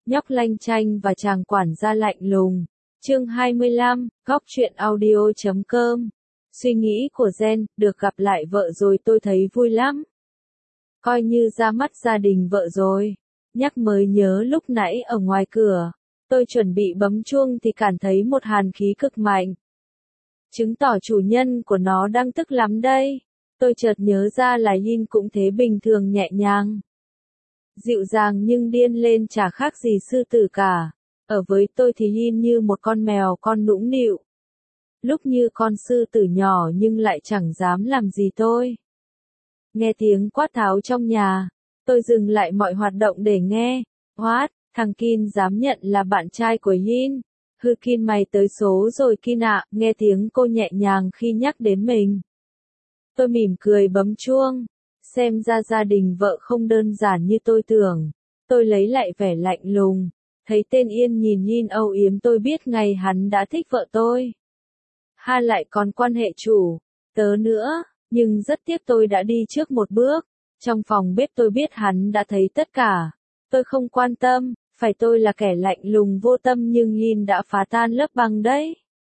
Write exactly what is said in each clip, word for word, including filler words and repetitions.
nhóc lanh chanh và chàng quản gia lạnh lùng. Chương hai mươi lăm, góc truyện audio chấm com. Suy nghĩ của Gen, được gặp lại vợ rồi tôi thấy vui lắm. Coi như ra mắt gia đình vợ rồi. Nhắc mới nhớ lúc nãy ở ngoài cửa, tôi chuẩn bị bấm chuông thì cảm thấy một hàn khí cực mạnh. Chứng tỏ chủ nhân của nó đang tức lắm đây. Tôi chợt nhớ ra là Yin cũng thế, bình thường nhẹ nhàng, dịu dàng nhưng điên lên chả khác gì sư tử cả. Ở với tôi thì Yin như một con mèo con nũng nịu. Lúc như con sư tử nhỏ nhưng lại chẳng dám làm gì tôi. Nghe tiếng quát tháo trong nhà, tôi dừng lại mọi hoạt động để nghe. What, thằng Kin dám nhận là bạn trai của Yin. Hư Kin mày tới số rồi Kin ạ, nghe tiếng cô nhẹ nhàng khi nhắc đến mình. Tôi mỉm cười bấm chuông. Xem ra gia đình vợ không đơn giản như tôi tưởng. Tôi lấy lại vẻ lạnh lùng. Thấy tên Yên nhìn Yin âu yếm, tôi biết ngày hắn đã thích vợ tôi. Ha, lại còn quan hệ chủ tớ nữa, nhưng rất tiếc tôi đã đi trước một bước. Trong phòng bếp tôi biết hắn đã thấy tất cả. Tôi không quan tâm, phải tôi là kẻ lạnh lùng vô tâm nhưng Yin đã phá tan lớp băng đấy.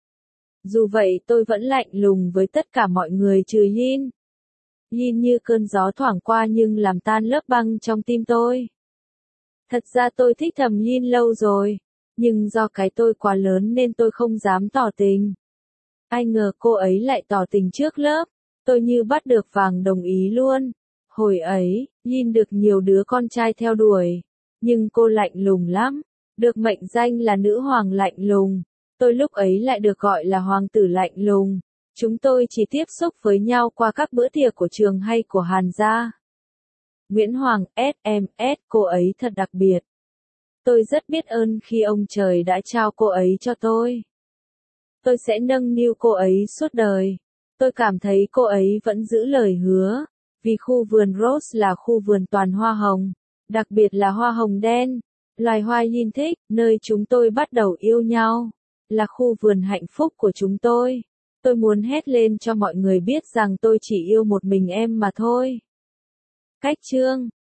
Dù vậy tôi vẫn lạnh lùng với tất cả mọi người trừ Yin. Yin như cơn gió thoảng qua nhưng làm tan lớp băng trong tim tôi. Thật ra tôi thích thầm Yin lâu rồi, nhưng do cái tôi quá lớn nên tôi không dám tỏ tình. Ai ngờ cô ấy lại tỏ tình trước lớp, tôi như bắt được vàng đồng ý luôn. Hồi ấy, Yin được nhiều đứa con trai theo đuổi, nhưng cô lạnh lùng lắm, được mệnh danh là nữ hoàng lạnh lùng. Tôi lúc ấy lại được gọi là hoàng tử lạnh lùng. Chúng tôi chỉ tiếp xúc với nhau qua các bữa tiệc của trường hay của Hàn gia. Nguyễn Hoàng, ét em ét, cô ấy thật đặc biệt. Tôi rất biết ơn khi ông trời đã trao cô ấy cho tôi. Tôi sẽ nâng niu cô ấy suốt đời. Tôi cảm thấy cô ấy vẫn giữ lời hứa, vì khu vườn Rose là khu vườn toàn hoa hồng, đặc biệt là hoa hồng đen, loài hoa Yin thích, nơi chúng tôi bắt đầu yêu nhau, là khu vườn hạnh phúc của chúng tôi. Tôi muốn hét lên cho mọi người biết rằng tôi chỉ yêu một mình em mà thôi. Cách chương